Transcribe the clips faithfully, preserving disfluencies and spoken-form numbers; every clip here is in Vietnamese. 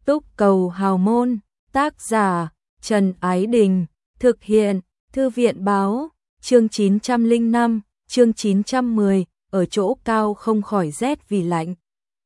Túc cầu hào môn, tác giả, Trần Ái Đình, thực hiện, Thư viện báo, chương chín trăm lẻ năm, chương chín trăm mười, ở chỗ cao không khỏi rét vì lạnh.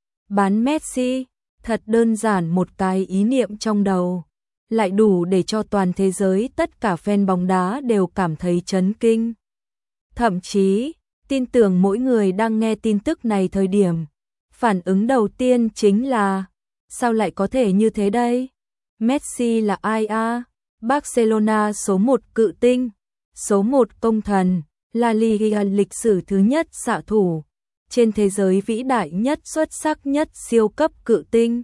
Bán Messi, thật đơn giản một cái ý niệm trong đầu, lại đủ để cho toàn thế giới tất cả fan bóng đá đều cảm thấy chấn kinh. Thậm chí, tin tưởng mỗi người đang nghe tin tức này thời điểm, phản ứng đầu tiên chính là, sao lại có thể như thế đây? Messi là ai a? Barcelona số một cự tinh, số một công thần, La Liga lịch sử thứ nhất xạ thủ, trên thế giới vĩ đại nhất xuất sắc nhất siêu cấp cự tinh.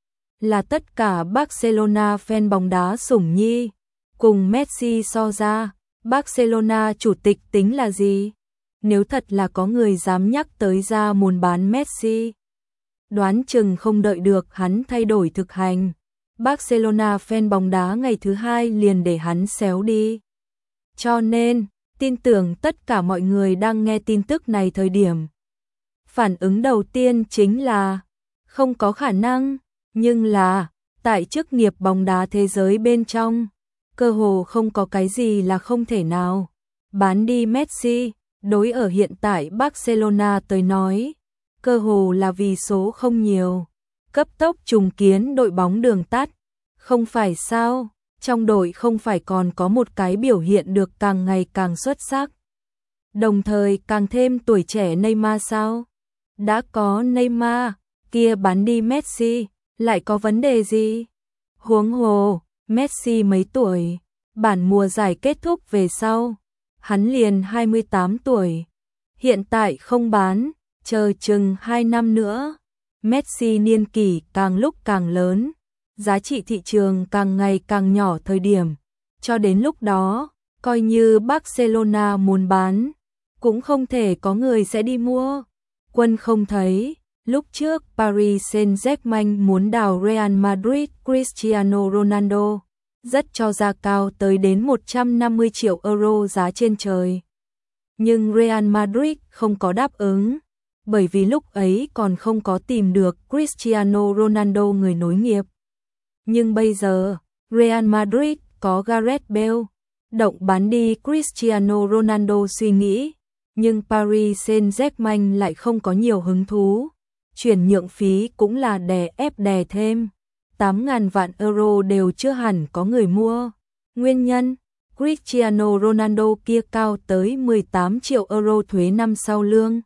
Là tất cả Barcelona fan bóng đá sủng nhi, cùng Messi so ra, Barcelona chủ tịch tính là gì? Nếu thật là có người dám nhắc tới ra muốn bán Messi, đoán chừng không đợi được hắn thay đổi thực hành, Barcelona fan bóng đá ngày thứ hai liền để hắn xéo đi. Cho nên, tin tưởng tất cả mọi người đang nghe tin tức này thời điểm, phản ứng đầu tiên chính là, không có khả năng, nhưng là, tại chức nghiệp bóng đá thế giới bên trong, cơ hồ không có cái gì là không thể nào. Bán đi Messi, đối ở hiện tại Barcelona tới nói, cơ hồ là vì số không nhiều, cấp tốc trùng kiến đội bóng đường tắt, không phải sao, trong đội không phải còn có một cái biểu hiện được càng ngày càng xuất sắc, đồng thời càng thêm tuổi trẻ Neymar sao? Đã có Neymar, kia bán đi Messi, lại có vấn đề gì? Huống hồ, Messi mấy tuổi, bản mùa giải kết thúc về sau, hắn liền hai mươi tám tuổi, hiện tại không bán, chờ chừng hai năm nữa, Messi niên kỷ càng lúc càng lớn, giá trị thị trường càng ngày càng nhỏ thời điểm, cho đến lúc đó, coi như Barcelona muốn bán, cũng không thể có người sẽ đi mua. Quân không thấy, lúc trước Paris Saint-Germain muốn đào Real Madrid Cristiano Ronaldo, rất cho giá cao tới đến một trăm năm mươi triệu euro giá trên trời. Nhưng Real Madrid không có đáp ứng, bởi vì lúc ấy còn không có tìm được Cristiano Ronaldo người nối nghiệp. Nhưng bây giờ, Real Madrid có Gareth Bale, động bán đi Cristiano Ronaldo suy nghĩ, nhưng Paris Saint-Germain lại không có nhiều hứng thú. Chuyển nhượng phí cũng là đè ép đè thêm, tám ngàn vạn euro đều chưa hẳn có người mua. Nguyên nhân, Cristiano Ronaldo kia cao tới mười tám triệu euro thuế năm sau lương,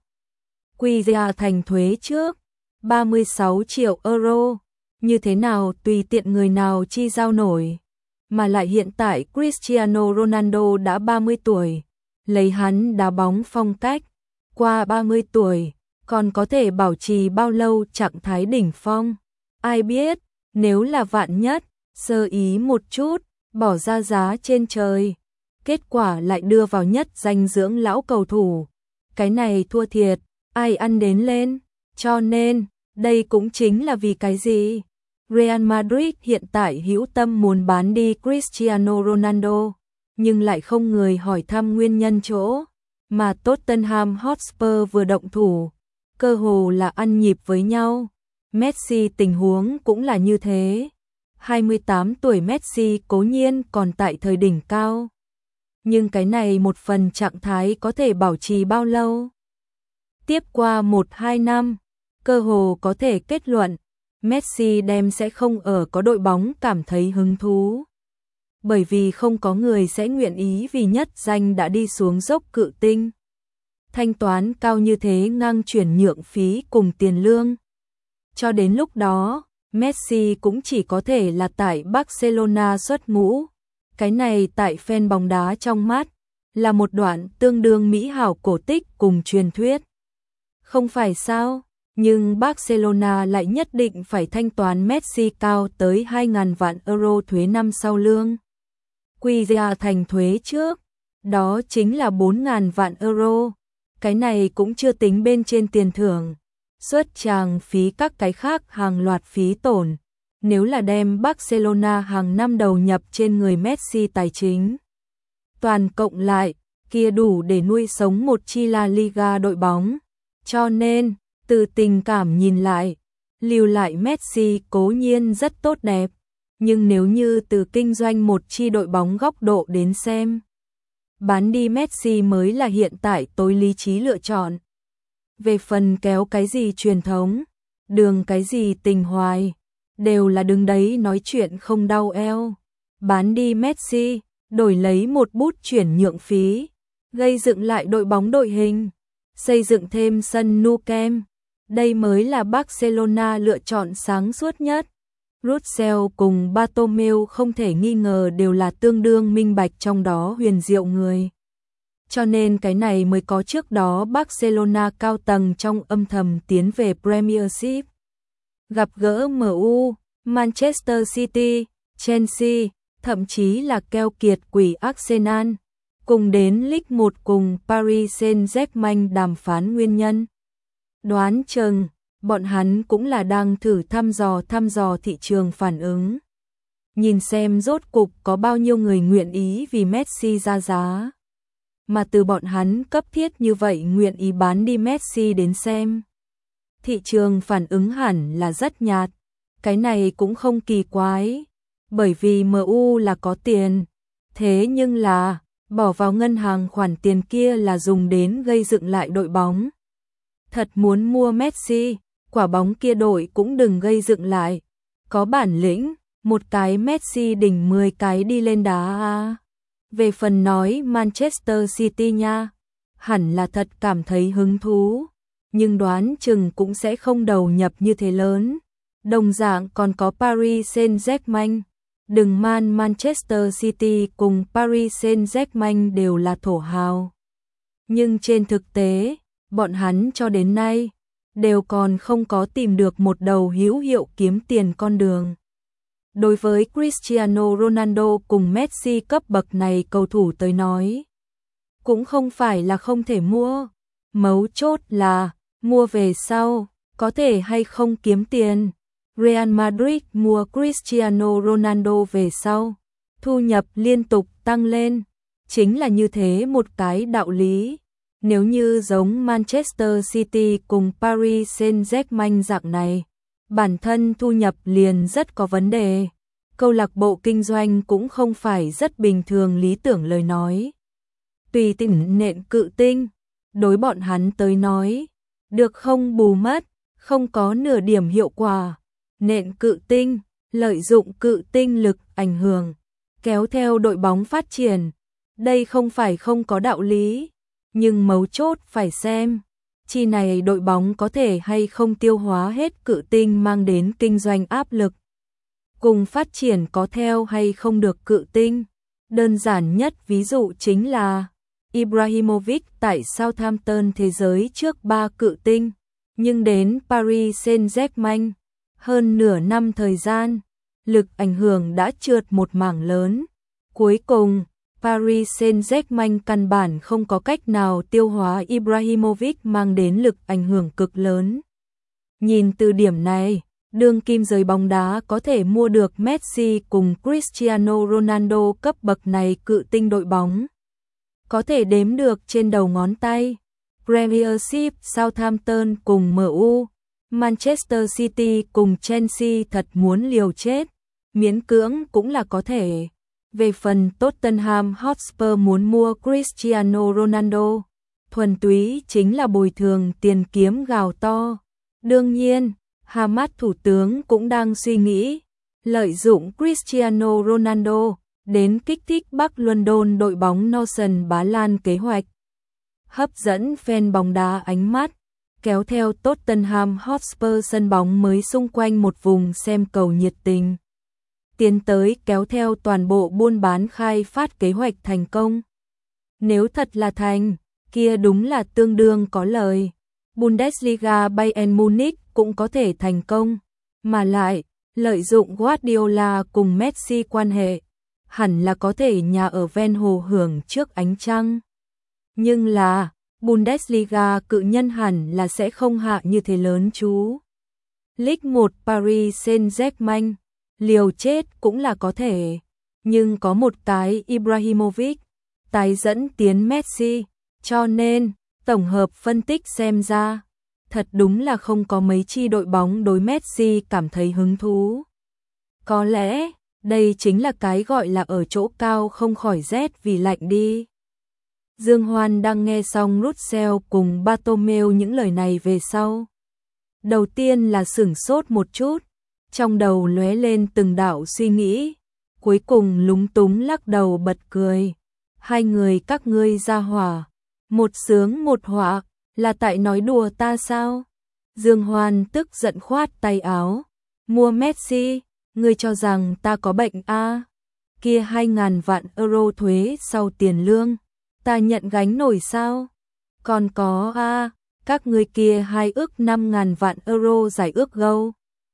quy ra thành thuế trước, ba mươi sáu triệu euro, như thế nào tùy tiện người nào chi giao nổi. Mà lại hiện tại Cristiano Ronaldo đã ba mươi tuổi, lấy hắn đá bóng phong cách, qua ba mươi tuổi, còn có thể bảo trì bao lâu trạng thái đỉnh phong. Ai biết, nếu là vạn nhất, sơ ý một chút, bỏ ra giá trên trời, kết quả lại đưa vào nhất danh dưỡng lão cầu thủ. Cái này thua thiệt, ai ăn đến lên. Cho nên, đây cũng chính là vì cái gì Real Madrid hiện tại hữu tâm muốn bán đi Cristiano Ronaldo, nhưng lại không người hỏi thăm nguyên nhân chỗ, mà Tottenham Hotspur vừa động thủ, cơ hồ là ăn nhịp với nhau. Messi tình huống cũng là như thế. hai mươi tám tuổi Messi cố nhiên còn tại thời đỉnh cao, nhưng cái này một phần trạng thái có thể bảo trì bao lâu? Tiếp qua một hai năm, cơ hồ có thể kết luận, Messi đem sẽ không ở có đội bóng cảm thấy hứng thú. Bởi vì không có người sẽ nguyện ý vì nhất danh đã đi xuống dốc cự tinh, thanh toán cao như thế ngang chuyển nhượng phí cùng tiền lương. Cho đến lúc đó, Messi cũng chỉ có thể là tại Barcelona xuất ngũ. Cái này tại fan bóng đá trong mắt, là một đoạn tương đương mỹ hảo cổ tích cùng truyền thuyết. Không phải sao? Nhưng Barcelona lại nhất định phải thanh toán Messi cao tới hai ngàn vạn euro thuế năm sau lương, quy ra thành thuế trước, đó chính là bốn ngàn vạn euro. Cái này cũng chưa tính bên trên tiền thưởng, xuất tràng phí các cái khác hàng loạt phí tổn. Nếu là đem Barcelona hàng năm đầu nhập trên người Messi tài chính, toàn cộng lại, kia đủ để nuôi sống một chi La Liga đội bóng. Cho nên, từ tình cảm nhìn lại, Lưu lại Messi cố nhiên rất tốt đẹp, nhưng nếu như từ kinh doanh một chi đội bóng góc độ đến xem, bán đi Messi mới là hiện tại tối lý trí lựa chọn. Về phần kéo cái gì truyền thống, đường cái gì tình hoài, đều là đứng đấy nói chuyện không đau eo. Bán đi Messi, đổi lấy một bút chuyển nhượng phí, gây dựng lại đội bóng đội hình, xây dựng thêm sân Nou Camp. Đây mới là Barcelona lựa chọn sáng suốt nhất. Russell cùng Bartomeu không thể nghi ngờ đều là tương đương minh bạch trong đó huyền diệu người. Cho nên cái này mới có trước đó Barcelona cao tầng trong âm thầm tiến về Premiership. Gặp gỡ em u, Manchester City, Chelsea, thậm chí là keo kiệt quỷ Arsenal, cùng đến League một cùng Paris Saint-Germain đàm phán nguyên nhân. Đoán chừng, bọn hắn cũng là đang thử thăm dò thăm dò thị trường phản ứng. Nhìn xem rốt cục có bao nhiêu người nguyện ý vì Messi ra giá. Mà từ bọn hắn cấp thiết như vậy nguyện ý bán đi Messi đến xem. Thị trường phản ứng hẳn là rất nhạt. Cái này cũng không kỳ quái. Bởi vì em u là có tiền. Thế nhưng là, bỏ vào ngân hàng khoản tiền kia là dùng đến gây dựng lại đội bóng. Thật muốn mua Messi, quả bóng kia đội cũng đừng gây dựng lại. Có bản lĩnh, một cái Messi đỉnh mười cái đi lên đá à. Về phần nói Manchester City nha, hẳn là thật cảm thấy hứng thú, nhưng đoán chừng cũng sẽ không đầu nhập như thế lớn. Đồng dạng còn có Paris Saint-Germain, đừng man Manchester City cùng Paris Saint-Germain đều là thổ hào. Nhưng trên thực tế, bọn hắn cho đến nay, đều còn không có tìm được một đầu hữu hiệu kiếm tiền con đường. Đối với Cristiano Ronaldo cùng Messi cấp bậc này cầu thủ tới nói, cũng không phải là không thể mua. Mấu chốt là, mua về sau, có thể hay không kiếm tiền. Real Madrid mua Cristiano Ronaldo về sau, thu nhập liên tục tăng lên. Chính là như thế một cái đạo lý. Nếu như giống Manchester City cùng Paris Saint-Germain dạng này, bản thân thu nhập liền rất có vấn đề. Câu lạc bộ kinh doanh cũng không phải rất bình thường lý tưởng lời nói. Tùy tỉnh nện cự tinh, đối bọn hắn tới nói, được không bù mất, không có nửa điểm hiệu quả. Nện cự tinh, lợi dụng cự tinh lực ảnh hưởng, kéo theo đội bóng phát triển. Đây không phải không có đạo lý, nhưng mấu chốt phải xem. Chi này đội bóng có thể hay không tiêu hóa hết cự tinh mang đến kinh doanh áp lực. Cùng phát triển có theo hay không được cự tinh. Đơn giản nhất ví dụ chính là Ibrahimovic tại Southampton thế giới trước ba cự tinh, nhưng đến Paris Saint-Germain, hơn nửa năm thời gian, lực ảnh hưởng đã trượt một mảng lớn. Cuối cùng, Paris Saint-Germain căn bản không có cách nào tiêu hóa Ibrahimovic mang đến lực ảnh hưởng cực lớn. Nhìn từ điểm này, đương kim giới bóng đá có thể mua được Messi cùng Cristiano Ronaldo cấp bậc này cự tinh đội bóng. Có thể đếm được trên đầu ngón tay. Premiership Southampton cùng em u, Manchester City cùng Chelsea thật muốn liều chết, miễn cưỡng cũng là có thể. Về phần Tottenham Hotspur muốn mua Cristiano Ronaldo, thuần túy chính là bồi thường tiền kiếm gào to. Đương nhiên, Hamas thủ tướng cũng đang suy nghĩ, lợi dụng Cristiano Ronaldo đến kích thích Bắc London đội bóng Northern Bá Lan kế hoạch. Hấp dẫn fan bóng đá ánh mắt, kéo theo Tottenham Hotspur sân bóng mới xung quanh một vùng xem cầu nhiệt tình. Tiến tới kéo theo toàn bộ buôn bán khai phát kế hoạch thành công. Nếu thật là thành, kia đúng là tương đương có lời. Bundesliga Bayern Munich cũng có thể thành công, mà lại, lợi dụng Guardiola cùng Messi quan hệ, hẳn là có thể nhà ở ven hồ hưởng trước ánh trăng. Nhưng là, Bundesliga cự nhân hẳn là sẽ không hạ như thế lớn chú. League một Paris Saint-Germain, liều chết cũng là có thể, nhưng có một cái Ibrahimovic, tái dẫn tiến Messi, cho nên, tổng hợp phân tích xem ra, thật đúng là không có mấy chi đội bóng đối Messi cảm thấy hứng thú. Có lẽ, đây chính là cái gọi là ở chỗ cao không khỏi rét vì lạnh đi. Dương Hoan đang nghe xong Russell cùng Bartomeu những lời này về sau. Đầu tiên là sửng sốt một chút, trong đầu lóe lên từng đạo suy nghĩ, cuối cùng lúng túng lắc đầu bật cười. Hai người các ngươi ra hỏa, một sướng một họa, là tại nói đùa ta sao? Dương Hoan tức giận khoát tay áo, mua Messi, ngươi cho rằng ta có bệnh a? À? Kia hai ngàn vạn euro thuế sau tiền lương, ta nhận gánh nổi sao? Còn có a, à, các ngươi kia hai ước năm ngàn vạn euro giải ước gâu.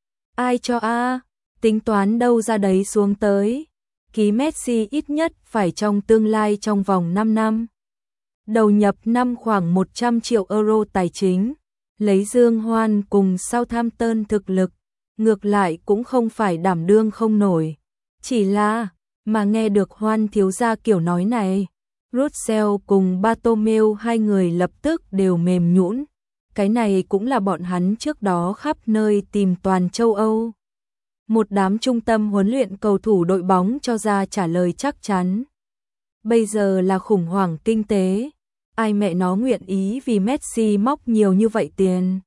Ai cho a? À? Tính toán đâu ra đấy xuống tới. Ký Messi ít nhất phải trong tương lai trong vòng năm năm. Đầu nhập năm khoảng một trăm triệu euro tài chính, lấy Dương Hoan cùng Southampton thực lực, ngược lại cũng không phải đảm đương không nổi. Chỉ là, mà nghe được Hoan thiếu gia kiểu nói này, Russell cùng Bartomeu hai người lập tức đều mềm nhũn. Cái này cũng là bọn hắn trước đó khắp nơi tìm toàn châu Âu. Một đám trung tâm huấn luyện cầu thủ đội bóng cho ra trả lời chắc chắn. Bây giờ là khủng hoảng kinh tế, ai mẹ nó nguyện ý vì Messi móc nhiều như vậy tiền.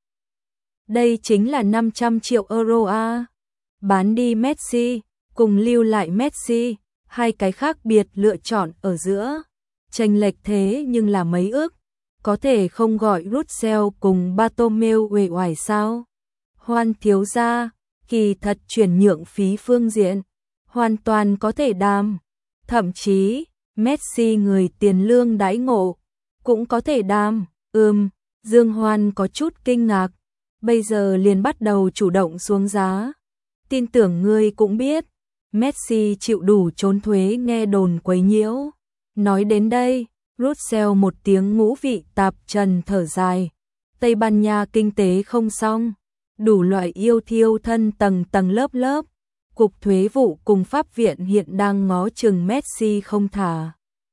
Đây chính là năm trăm triệu euro a. Bán đi Messi, cùng lưu lại Messi, hai cái khác biệt lựa chọn ở giữa. Chênh lệch thế nhưng là mấy ước, có thể không gọi Russell cùng Bartomeu uể oải sao? Hoan thiếu gia, kỳ thật chuyển nhượng phí phương diện, hoàn toàn có thể đàm. Thậm chí, Messi người tiền lương đãi ngộ, cũng có thể đàm. Ừm, Dương Hoan có chút kinh ngạc, bây giờ liền bắt đầu chủ động xuống giá. Tin tưởng ngươi cũng biết, Messi chịu đủ trốn thuế nghe đồn quấy nhiễu. Nói đến đây, Russell một tiếng ngũ vị tạp trần thở dài. Tây Ban Nha kinh tế không xong, đủ loại yêu thiêu thân tầng tầng lớp lớp. Cục thuế vụ cùng pháp viện hiện đang ngó chừng Messi không thả.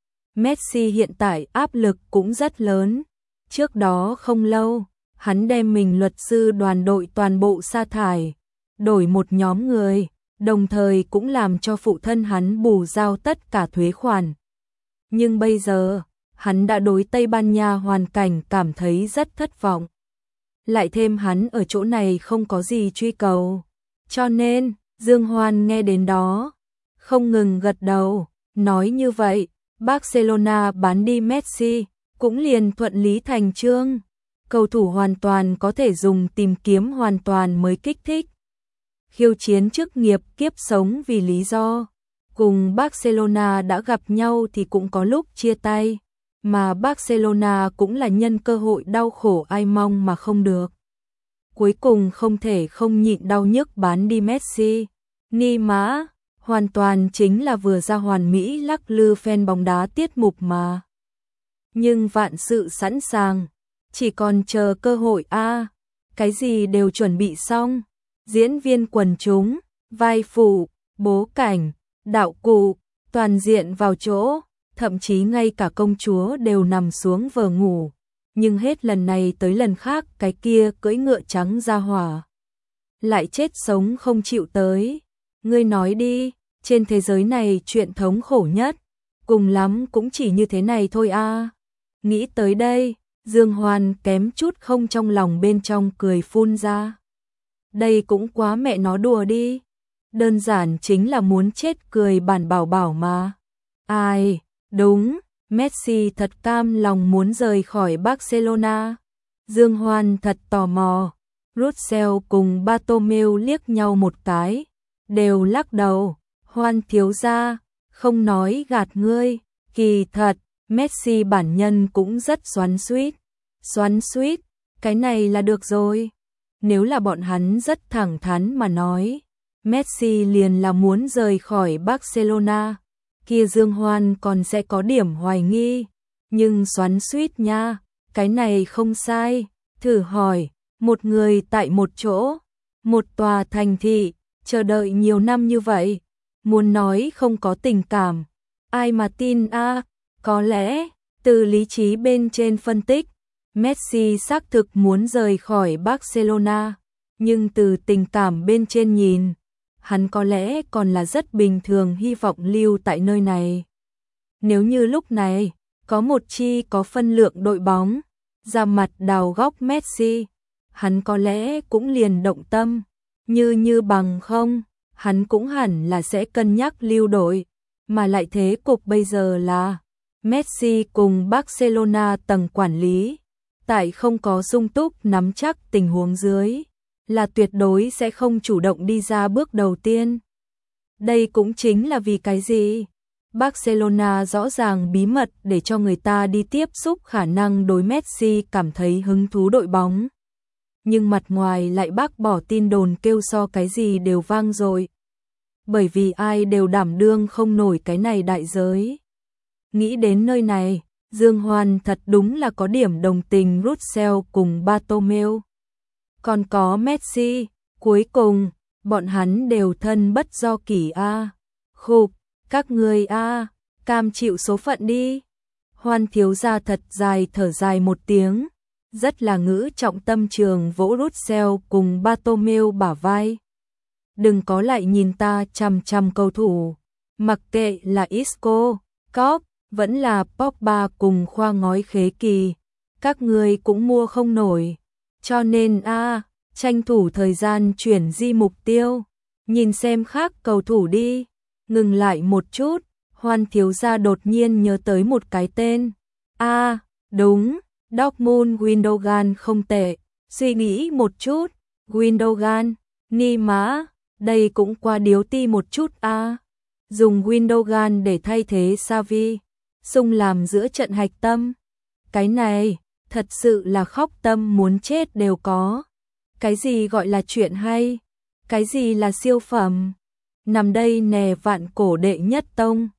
Messi hiện tại áp lực cũng rất lớn. Trước đó không lâu, hắn đem mình luật sư đoàn đội toàn bộ sa thải, đổi một nhóm người, đồng thời cũng làm cho phụ thân hắn bù giao tất cả thuế khoản. Nhưng bây giờ, hắn đã đối Tây Ban Nha hoàn cảnh cảm thấy rất thất vọng. Lại thêm hắn ở chỗ này không có gì truy cầu. Cho nên, Dương Hoan nghe đến đó, không ngừng gật đầu, nói như vậy, Barcelona bán đi Messi, cũng liền thuận lý thành chương. Cầu thủ hoàn toàn có thể dùng tìm kiếm hoàn toàn mới kích thích. Khiêu chiến chức nghiệp kiếp sống vì lý do. Cùng Barcelona đã gặp nhau thì cũng có lúc chia tay, mà Barcelona cũng là nhân cơ hội đau khổ ai mong mà không được. Cuối cùng không thể không nhịn đau nhức bán đi Messi. Ni mã, hoàn toàn chính là vừa ra hoàn mỹ lắc lư fan bóng đá tiết mục mà. Nhưng vạn sự sẵn sàng, chỉ còn chờ cơ hội a. À, cái gì đều chuẩn bị xong, diễn viên quần chúng, vai phụ, bố cảnh, đạo cụ, toàn diện vào chỗ, thậm chí ngay cả công chúa đều nằm xuống vờ ngủ. Nhưng hết lần này tới lần khác cái kia cưỡi ngựa trắng ra hỏa lại chết sống không chịu tới. Ngươi nói đi, trên thế giới này chuyện thống khổ nhất, cùng lắm cũng chỉ như thế này thôi a. À. Nghĩ tới đây, Dương Hoan kém chút không trong lòng bên trong cười phun ra. Đây cũng quá mẹ nó đùa đi. Đơn giản chính là muốn chết cười bản bảo bảo mà. Ai, đúng, Messi thật cam lòng muốn rời khỏi Barcelona. Dương Hoan thật tò mò. Russell cùng Bartomeu liếc nhau một cái, đều lắc đầu. Hoan thiếu gia, không nói gạt ngươi, kỳ thật, Messi bản nhân cũng rất xoắn xuýt. Xoắn xuýt, cái này là được rồi. Nếu là bọn hắn rất thẳng thắn mà nói, Messi liền là muốn rời khỏi Barcelona, kia Dương Hoan còn sẽ có điểm hoài nghi. Nhưng xoắn xuýt nha, cái này không sai. Thử hỏi, một người tại một chỗ, một tòa thành thị, chờ đợi nhiều năm như vậy, muốn nói không có tình cảm, ai mà tin a? À, có lẽ, từ lý trí bên trên phân tích, Messi xác thực muốn rời khỏi Barcelona, nhưng từ tình cảm bên trên nhìn, hắn có lẽ còn là rất bình thường hy vọng lưu tại nơi này. Nếu như lúc này, có một chi có phân lượng đội bóng, ra mặt đào góc Messi, hắn có lẽ cũng liền động tâm, như như bằng không, hắn cũng hẳn là sẽ cân nhắc lưu đội, mà lại thế cục bây giờ là Messi cùng Barcelona tầng quản lý, tại không có sung túc nắm chắc tình huống dưới, là tuyệt đối sẽ không chủ động đi ra bước đầu tiên. Đây cũng chính là vì cái gì? Barcelona rõ ràng bí mật để cho người ta đi tiếp xúc khả năng đối Messi cảm thấy hứng thú đội bóng. Nhưng mặt ngoài lại bác bỏ tin đồn kêu so cái gì đều vang rồi. Bởi vì ai đều đảm đương không nổi cái này đại giới. Nghĩ đến nơi này, Dương Hoan thật đúng là có điểm đồng tình Russell cùng Bartomeu. Còn có Messi, cuối cùng, bọn hắn đều thân bất do kỷ a. Khục, các người a, cam chịu số phận đi. Hoan thiếu gia thật dài thở dài một tiếng, rất là ngữ trọng tâm trường vỗ Russell cùng Bartomeu bả vai. Đừng có lại nhìn ta chằm chằm cầu thủ, mặc kệ là Isco, Cop, vẫn là Pogba cùng khoa ngói khế kỳ, các người cũng mua không nổi. Cho nên a, tranh thủ thời gian chuyển di mục tiêu, nhìn xem khác cầu thủ đi. Ngừng lại một chút, Hoan thiếu gia đột nhiên nhớ tới một cái tên. A, đúng, Dortmund Gundogan không tệ, suy nghĩ một chút, Gundogan, ni má, đây cũng qua điếu ti một chút a. Dùng Gundogan để thay thế Xavi, xung làm giữa trận hạch tâm. Cái này, thật sự là khóc tâm muốn chết đều có. Cái gì gọi là chuyện hay? Cái gì là siêu phẩm? Nằm đây nè vạn cổ đệ nhất tông.